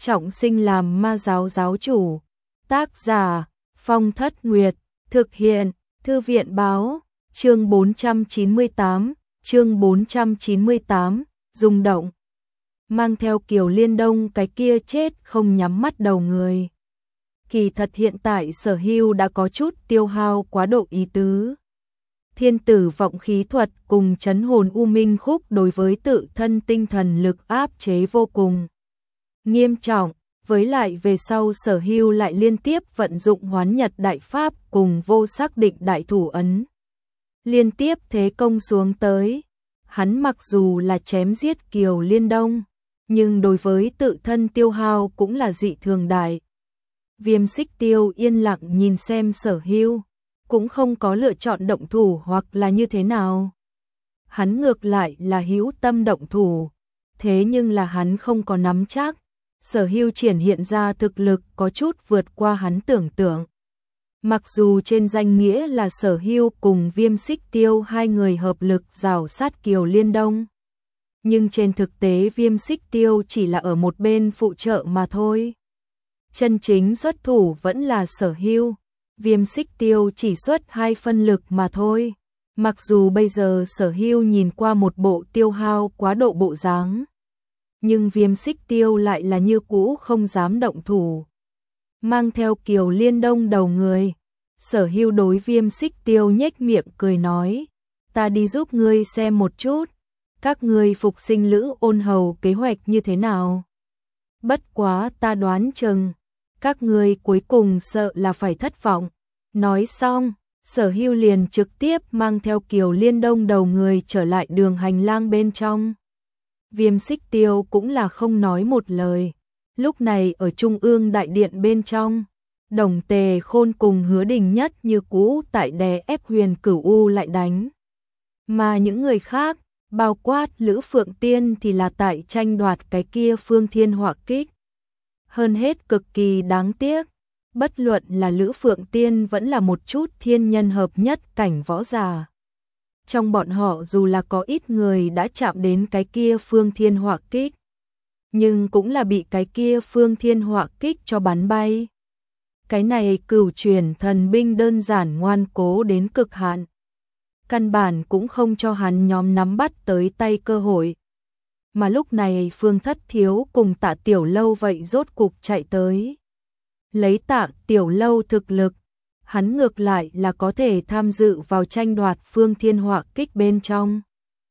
trọng sinh làm ma giáo giáo chủ. Tác giả Phong Thất Nguyệt, thực hiện Thư viện báo, chương 498, rung động. Mang theo Kiều Liên Đông cái kia chết không nhắm mắt đầu người. Kỳ thật hiện tại Sở Hưu đã có chút tiêu hao quá độ ý tứ. Thiên tử vọng khí thuật cùng trấn hồn u minh khúc đối với tự thân tinh thần lực áp chế vô cùng nghiêm trọng, với lại về sau Sở Hưu lại liên tiếp vận dụng Hoán Nhật đại pháp cùng vô xác định đại thủ ấn. Liên tiếp thế công xuống tới, hắn mặc dù là chém giết Kiều Liên Đông, nhưng đối với tự thân tiêu hao cũng là dị thường đại. Viêm Xích Tiêu yên lặng nhìn xem Sở Hưu, cũng không có lựa chọn động thủ hoặc là như thế nào. Hắn ngược lại là hữu tâm động thủ, thế nhưng là hắn không có nắm chắc. Sở Hưu triển hiện ra thực lực có chút vượt qua hắn tưởng tượng. Mặc dù trên danh nghĩa là Sở Hưu cùng Viêm Xích Tiêu hai người hợp lực rào sát Kiều Liên Đông, nhưng trên thực tế Viêm Xích Tiêu chỉ là ở một bên phụ trợ mà thôi. Chân chính xuất thủ vẫn là Sở Hưu, Viêm Xích Tiêu chỉ xuất 2 phân lực mà thôi. Mặc dù bây giờ Sở Hưu nhìn qua một bộ tiêu hao quá độ bộ dáng, nhưng Viêm Xích Tiêu lại là như cũ không dám động thủ. Mang theo Kiều Liên Đông đầu người, Sở Hưu đối Viêm Xích Tiêu nhếch miệng cười nói, ta đi giúp ngươi xem một chút, các ngươi phục sinh Lữ Ôn Hầu kế hoạch như thế nào. Bất quá ta đoán chừng, các ngươi cuối cùng sợ là phải thất vọng. Nói xong, Sở Hưu liền trực tiếp mang theo Kiều Liên Đông đầu người trở lại đường hành lang bên trong. Viêm Xích Tiêu cũng là không nói một lời. Lúc này ở Trung ương đại điện bên trong, Đồng Tề Khôn cùng Hứa Đình Nhất như cũ tại đè ép Huyền Cửu U lại đánh. Mà những người khác, bao quát Lữ Phượng Tiên thì là tại tranh đoạt cái kia Phương Thiên Hỏa Kích. Hơn hết cực kỳ đáng tiếc, bất luận là Lữ Phượng Tiên vẫn là một chút thiên nhân hợp nhất cảnh võ giả. Trong bọn họ dù là có ít người đã chạm đến cái kia Phương Thiên Hỏa Kích, nhưng cũng là bị cái kia Phương Thiên Hỏa Kích cho bắn bay. Cái này cửu truyền thần binh đơn giản ngoan cố đến cực hạn, căn bản cũng không cho hắn nhóm nắm bắt tới tay cơ hội. Mà lúc này Phương Thất Thiếu cùng Tạ Tiểu Lâu vậy rốt cục chạy tới. Lấy Tạ Tiểu Lâu thực lực, hắn ngược lại là có thể tham dự vào tranh đoạt Phương Thiên Hỏa Kích bên trong.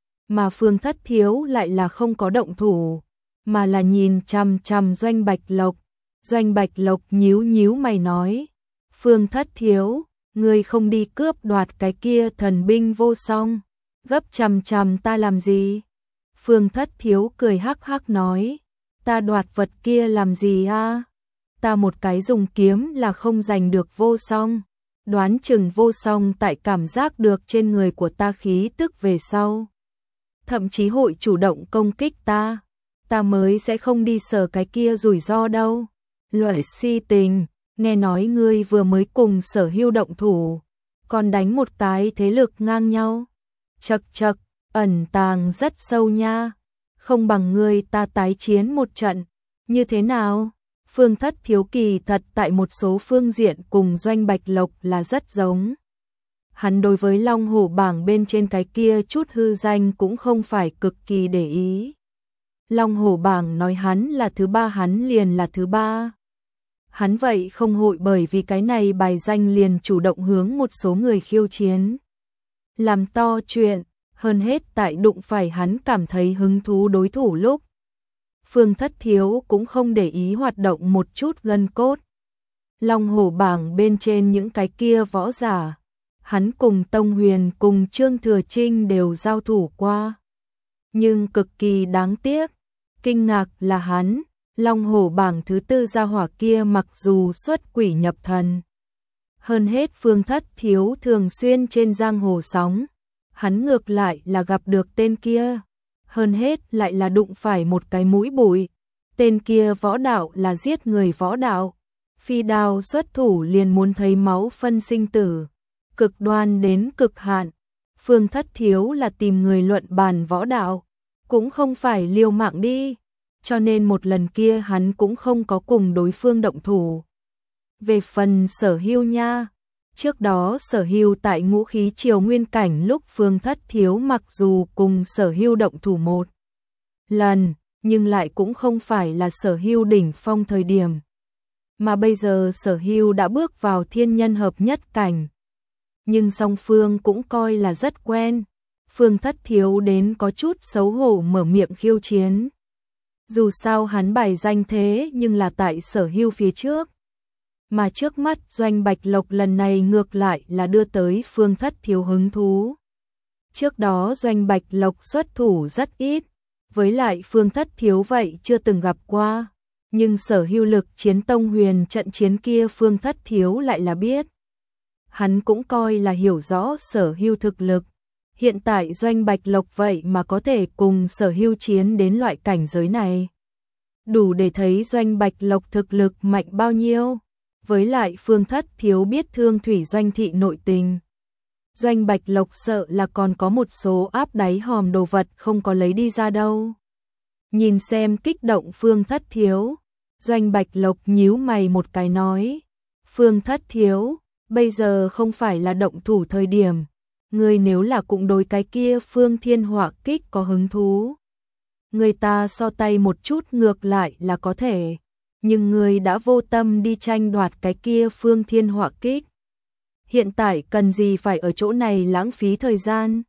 Mà Phương Thất Thiếu lại là không có động thủ, mà là nhìn chằm chằm Doanh Bạch Lộc. Doanh Bạch Lộc nhíu nhíu mày nói, Phương Thất Thiếu, ngươi không đi cướp đoạt cái kia thần binh vô song, gấp chằm chằm ta làm gì? Phương Thất Thiếu cười hắc hắc nói, ta đoạt vật kia làm gì a? Ta một cái dùng kiếm là không giành được vô song, đoán chừng vô song tại cảm giác được trên người của ta khí tức về sau, thậm chí hội chủ động công kích ta mới sẽ không đi sờ cái kia rủi ro đâu. Loại si tình, nghe nói ngươi vừa mới cùng Sở Hưu động thủ, còn đánh một cái thế lực ngang nhau. Chậc chậc, ẩn tàng rất sâu nha, không bằng ngươi ta tái chiến một trận, như thế nào? Phương Thất Thiếu kỳ thật tại một số phương diện cùng Doanh Bạch Lộc là rất giống. Hắn đối với Long Hổ bảng bên trên cái kia chút hư danh cũng không phải cực kỳ để ý. Long Hổ bảng nói hắn là thứ 3 hắn liền là thứ 3. Hắn vậy không hội bởi vì cái này bài danh liền chủ động hướng một số người khiêu chiến. Làm to chuyện, hơn hết tại đụng phải hắn cảm thấy hứng thú đối thủ lúc. Phương Thất Thiếu cũng không để ý hoạt động một chút gân cốt. Long Hổ bảng bên trên những cái kia võ giả, hắn cùng Tông Huyền cùng Trương Thừa Trinh đều giao thủ qua. Nhưng cực kỳ đáng tiếc, kinh ngạc là hắn, Long Hổ bảng thứ 4 gia hỏa kia mặc dù xuất quỷ nhập thần. Hơn hết Phương Thất Thiếu thường xuyên trên giang hồ sóng, hắn ngược lại là gặp được tên kia. Hơn hết lại là đụng phải một cái mũi bụi, tên kia võ đạo là giết người võ đạo, phi đao xuất thủ liền muốn thấy máu phân sinh tử, cực đoan đến cực hạn. Phương Thất Thiếu là tìm người luận bàn võ đạo, cũng không phải liều mạng đi, cho nên một lần kia hắn cũng không có cùng đối phương động thủ. Về phần Sở Hưu nha, trước đó Sở Hưu tại Ngũ Khí Triều nguyên cảnh lúc Phương Thất Thiếu mặc dù cùng Sở Hưu động thủ một lần, nhưng lại cũng không phải là Sở Hưu đỉnh phong thời điểm. Mà bây giờ Sở Hưu đã bước vào thiên nhân hợp nhất cảnh. Nhưng song phương cũng coi là rất quen. Phương Thất Thiếu đến có chút xấu hổ mở miệng khiêu chiến. Dù sao hắn bài danh thế nhưng là tại Sở Hưu phía trước. Mà trước mắt Doanh Bạch Lộc lần này ngược lại là đưa tới Phương Thất Thiếu hứng thú. Trước đó Doanh Bạch Lộc xuất thủ rất ít, với lại Phương Thất Thiếu vậy chưa từng gặp qua. Nhưng Sở Hưu lực chiến Tông Huyền trận chiến kia Phương Thất Thiếu lại là biết. Hắn cũng coi là hiểu rõ Sở Hưu thực lực. Hiện tại Doanh Bạch Lộc vậy mà có thể cùng Sở Hưu chiến đến loại cảnh giới này. Đủ để thấy Doanh Bạch Lộc thực lực mạnh bao nhiêu. Với lại Phương Thất Thiếu biết Thương Thủy Doanh thị nội tình. Doanh Bạch Lộc sợ là còn có một số áp đáy hòm đồ vật không có lấy đi ra đâu. Nhìn xem kích động Phương Thất Thiếu, Doanh Bạch Lộc nhíu mày một cái nói. Phương Thất Thiếu, bây giờ không phải là động thủ thời điểm. Ngươi nếu là cũng đối cái kia Phương Thiên Họa Kích có hứng thú. Người ta so tay một chút ngược lại là có thể. Nhưng ngươi đã vô tâm đi tranh đoạt cái kia Phương Thiên Họa Kích. Hiện tại cần gì phải ở chỗ này lãng phí thời gian.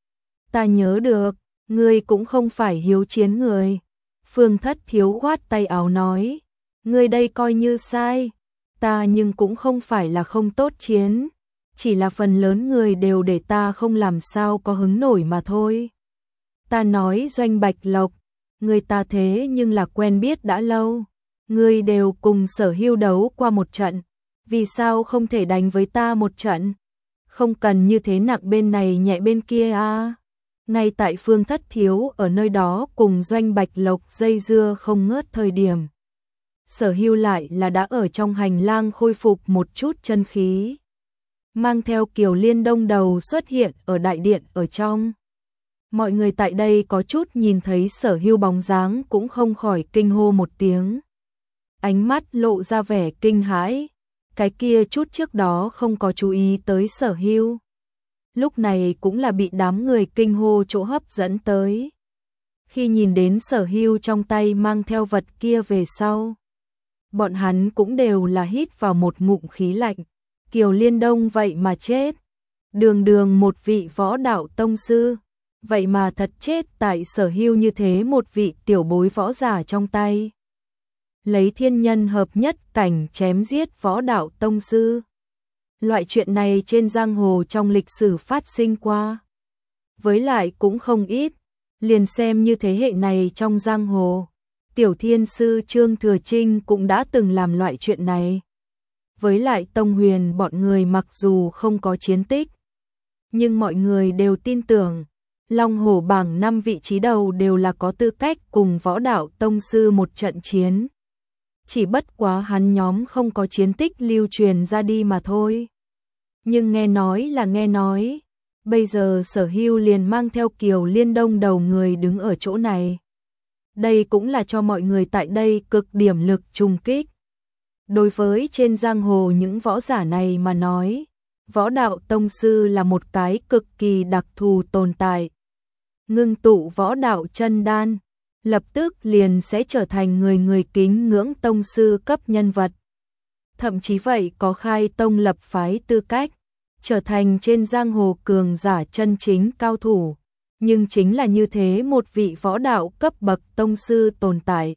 Ta nhớ được, ngươi cũng không phải hiếu chiến người. Phương Thất Thiếu khoát tay áo nói. Ngươi đây coi như sai. Ta nhưng cũng không phải là không tốt chiến. Chỉ là phần lớn người đều để ta không làm sao có hứng nổi mà thôi. Ta nói Doanh Bạch Lộc, người ta thế nhưng là quen biết đã lâu. Ngươi đều cùng Sở Hưu đấu qua một trận. Vì sao không thể đánh với ta một trận? Không cần như thế nặng bên này nhẹ bên kia à. Ngay tại Phương Thất Thiếu ở nơi đó cùng Doanh Bạch Lộc dây dưa không ngớt thời điểm. Sở Hưu lại là đã ở trong hành lang khôi phục một chút chân khí. Mang theo Kiều Liên Đông đầu xuất hiện ở đại điện ở trong. Mọi người tại đây có chút nhìn thấy Sở Hưu bóng dáng cũng không khỏi kinh hô một tiếng. Ánh mắt lộ ra vẻ kinh hãi. Cái kia chút trước đó không có chú ý tới Sở Hưu. Lúc này cũng là bị đám người kinh hô chỗ hấp dẫn tới. Khi nhìn đến Sở Hưu trong tay mang theo vật kia về sau. Bọn hắn cũng đều là hít vào một ngụm khí lạnh. Kiều Liên Đông vậy mà chết. Đường đường một vị võ đạo tông sư. Vậy mà thật chết tại Sở Hưu như thế một vị tiểu bối võ giả trong tay. Lấy thiên nhân hợp nhất cảnh chém giết võ đạo tông sư. Loại chuyện này trên giang hồ trong lịch sử phát sinh qua. Với lại cũng không ít. Liền xem như thế hệ này trong giang hồ. Tiểu thiên sư Trương Thừa Trinh cũng đã từng làm loại chuyện này. Với lại Tông Huyền bọn người mặc dù không có chiến tích. Nhưng mọi người đều tin tưởng. Long Hổ bảng 5 vị trí đầu đều là có tư cách cùng võ đạo tông sư một trận chiến. Chỉ bất quá hắn nhóm không có chiến tích lưu truyền ra đi mà thôi. Nhưng nghe nói là nghe nói. Bây giờ Sở Hưu liền mang theo Kiều Liên Đông đầu người đứng ở chỗ này. Đây cũng là cho mọi người tại đây cực điểm lực trùng kích. Đối với trên giang hồ những võ giả này mà nói, võ đạo tông sư là một cái cực kỳ đặc thù tồn tại. Ngưng tụ võ đạo chân đan, lập tức liền sẽ trở thành người kính ngưỡng tông sư cấp nhân vật. Thậm chí vậy có khai tông lập phái tư cách, trở thành trên giang hồ cường giả chân chính cao thủ. Nhưng chính là như thế một vị võ đạo cấp bậc tông sư tồn tại.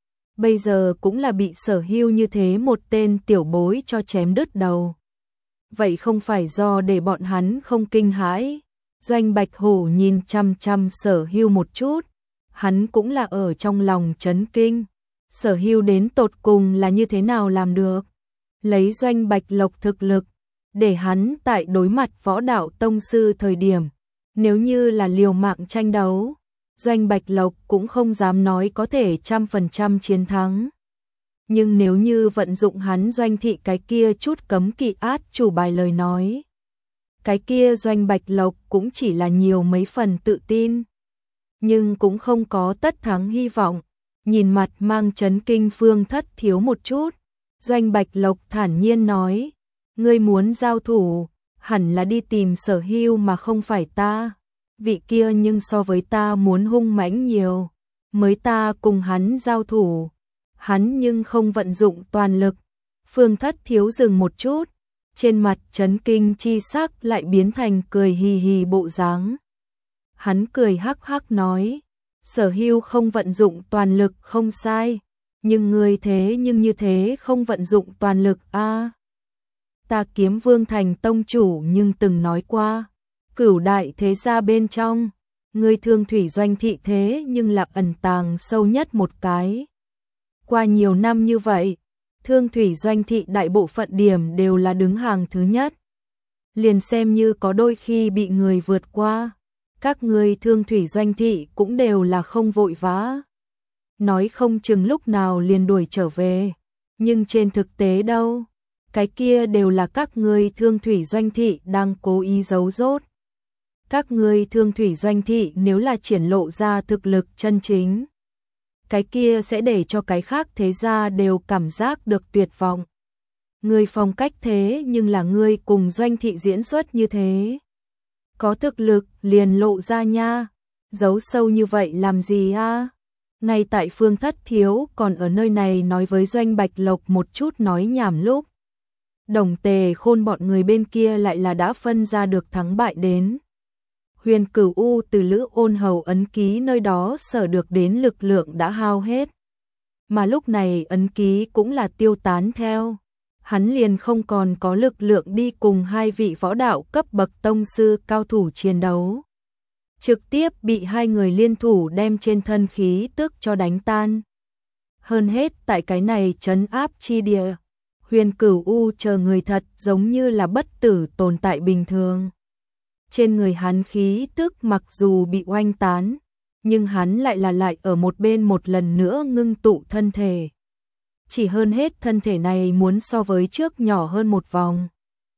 Bây giờ cũng là bị Sở Hưu như thế một tên tiểu bối cho chém đứt đầu. Vậy không phải do để bọn hắn không kinh hãi. Doanh Bạch Hổ nhìn chăm chăm Sở Hưu một chút. Hắn cũng là ở trong lòng chấn kinh. Sở Hưu đến tột cùng là như thế nào làm được. Lấy Doanh Bạch Lộc thực lực. Để hắn tại đối mặt võ đạo tông sư thời điểm. Nếu như là liều mạng tranh đấu. Doanh Bạch Lộc cũng không dám nói có thể 100% chiến thắng. Nhưng nếu như vận dụng hắn Doanh thị cái kia chút cấm kỵ át chủ bài lời nói. Cái kia Doanh Bạch Lộc cũng chỉ là nhiều mấy phần tự tin. Nhưng cũng không có tất thắng hy vọng. nhìn mặt mang chấn kinh Phương Thất Thiếu một chút, Doanh Bạch Lộc thản nhiên nói, ngươi muốn giao thủ, hẳn là đi tìm Sở Hưu mà không phải ta, vị kia nhưng so với ta muốn hung mãnh nhiều, mới ta cùng hắn giao thủ, hắn nhưng không vận dụng toàn lực. Phương Thất Thiếu dừng một chút, trên mặt chấn kinh chi sắc lại biến thành cười hì hì bộ dáng. Hắn cười hắc hắc nói, Sở Hưu không vận dụng toàn lực không sai, nhưng ngươi thế nhưng như thế không vận dụng toàn lực a. Ta Kiếm Vương Thành tông chủ nhưng từng nói qua, Cửu đại thế gia bên trong, ngươi Thương Thủy Doanh thị thế nhưng là ẩn tàng sâu nhất một cái. Qua nhiều năm như vậy, Thương Thủy Doanh thị đại bộ phận điểm đều là đứng hàng thứ nhất. Liền xem như có đôi khi bị người vượt qua, các ngươi Thương Thủy Doanh thị cũng đều là không vội vã. Nói không chừng lúc nào liền đuổi trở về, nhưng trên thực tế đâu, cái kia đều là các ngươi Thương Thủy Doanh thị đang cố ý giấu giốt. Các ngươi Thương Thủy Doanh thị nếu là triển lộ ra thực lực chân chính, cái kia sẽ để cho cái khác thế gia đều cảm giác được tuyệt vọng. Ngươi phong cách thế nhưng là ngươi cùng Doanh thị diễn xuất như thế. Có thực lực liền lộ ra nha, giấu sâu như vậy làm gì a? Ngay tại Phương Thất Thiếu còn ở nơi này nói với Doanh Bạch Lộc một chút nói nhảm lúc, Đồng Tề Khôn bọn người bên kia lại là đã phân ra được thắng bại đến. Huyền Cửu U từ Lữ Ôn Hầu ấn ký nơi đó sở được đến lực lượng đã hao hết. Mà lúc này ấn ký cũng là tiêu tán theo. Hắn liền không còn có lực lượng đi cùng hai vị võ đạo cấp bậc tông sư cao thủ chiến đấu. Trực tiếp bị hai người liên thủ đem trên thân khí tức cho đánh tan. Hơn hết tại cái này trấn áp chi địa, Huyền Cửu U chờ người thật giống như là bất tử tồn tại bình thường. Trên người hắn khí tức mặc dù bị oanh tán, nhưng hắn lại ở một bên một lần nữa ngưng tụ thân thể. Chỉ hơn hết thân thể này muốn so với trước nhỏ hơn một vòng,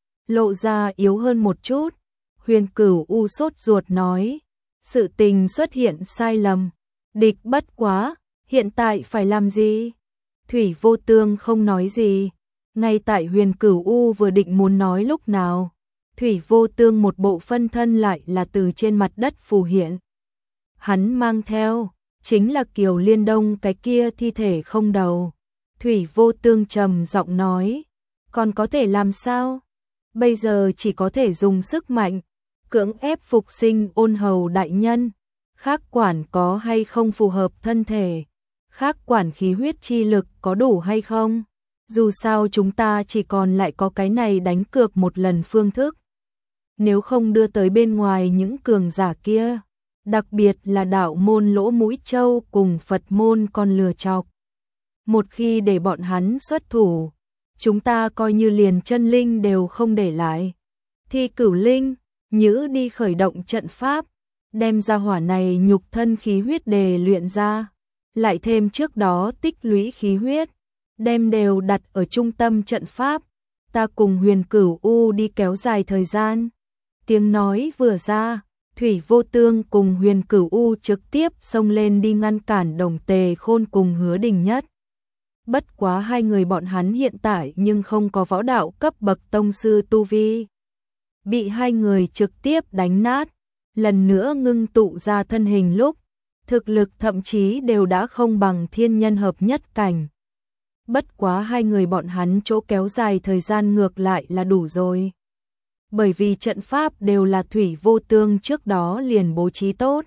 lộ ra yếu hơn một chút. Huyền Cửu U sốt ruột nói, sự tình xuất hiện sai lầm, địch bất quá, hiện tại phải làm gì? Thủy Vô Tương không nói gì, ngay tại Huyền Cửu U vừa định muốn nói lúc nào, Thủy Vô Tương một bộ phân thân lại là từ trên mặt đất phù hiện. Hắn mang theo, chính là Kiều Liên Đông cái kia thi thể không đầu. Thủy Vô Tương trầm giọng nói, còn có thể làm sao? Bây giờ chỉ có thể dùng sức mạnh, cưỡng ép phục sinh Ôn Hầu đại nhân. Khác quản có hay không phù hợp thân thể, khác quản khí huyết chi lực có đủ hay không? Dù sao chúng ta chỉ còn lại có cái này đánh cược một lần phương thức. Nếu không đưa tới bên ngoài những cường giả kia, đặc biệt là đạo môn Lỗ Mũi Châu cùng Phật môn con lừa chọc. Một khi để bọn hắn xuất thủ, chúng ta coi như liền chân linh đều không để lại. Thi Cửu Linh, nhữ đi khởi động trận pháp, đem ra hỏa này nhục thân khí huyết đề luyện ra, lại thêm trước đó tích lũy khí huyết, đem đều đặt ở trung tâm trận pháp, ta cùng Huyền Cửu U đi kéo dài thời gian. Tiếng nói vừa ra, Thủy Vô Tương cùng Huyền Cửu U trực tiếp xông lên đi ngăn cản Đồng Tề Khôn cùng Hứa Đình Nhất. Bất quá hai người bọn hắn hiện tại nhưng không có võ đạo cấp bậc tông sư tu vi. Bị hai người trực tiếp đánh nát, lần nữa ngưng tụ ra thân hình lúc, thực lực thậm chí đều đã không bằng thiên nhân hợp nhất cảnh. Bất quá hai người bọn hắn chỗ kéo dài thời gian ngược lại là đủ rồi. Bởi vì trận pháp đều là Thủy Vô Tương trước đó liền bố trí tốt.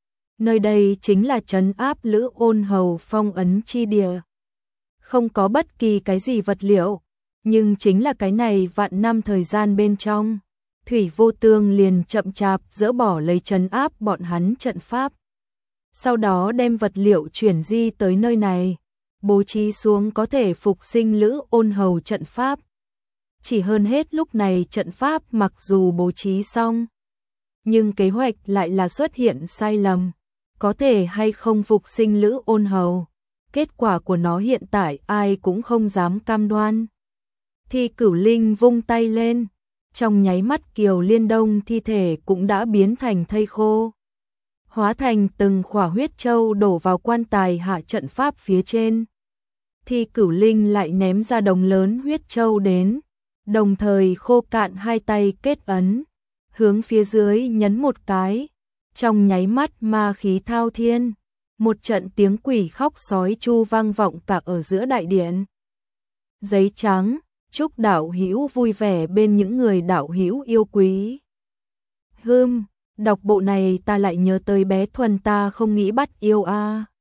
Nơi đây chính là trấn áp Lữ Ôn Hầu phong ấn chi địa. Không có bất kỳ cái gì vật liệu, nhưng chính là cái này vạn năm thời gian bên trong, Thủy Vô Tương liền chậm chạp dỡ bỏ lấy trấn áp bọn hắn trận pháp. Sau đó đem vật liệu chuyển di tới nơi này, bố trí xuống có thể phục sinh Lữ Ôn Hầu trận pháp. Chỉ hơn hết lúc này trận pháp mặc dù bố trí xong, nhưng kế hoạch lại là xuất hiện sai lầm, có thể hay không phục sinh Lữ Ôn Hầu. Kết quả của nó hiện tại ai cũng không dám cam đoan. Thi Cửu Linh vung tay lên, trong nháy mắt Kiều Liên Đông thi thể cũng đã biến thành thây khô. hóa thành từng khỏa huyết châu đổ vào quan tài hạ trận pháp phía trên. Thi Cửu Linh lại ném ra đồng lớn huyết châu đến, đồng thời khô cạn hai tay kết ấn, hướng phía dưới nhấn một cái, trong nháy mắt ma khí thao thiên, một trận tiếng quỷ khóc sói chu vang vọng cả ở giữa đại điện. Giấy trắng, chúc đạo hữu vui vẻ bên những người đạo hữu yêu quý. Đọc bộ này ta lại nhớ tới bé Thuần ta không nghĩ bắt yêu a.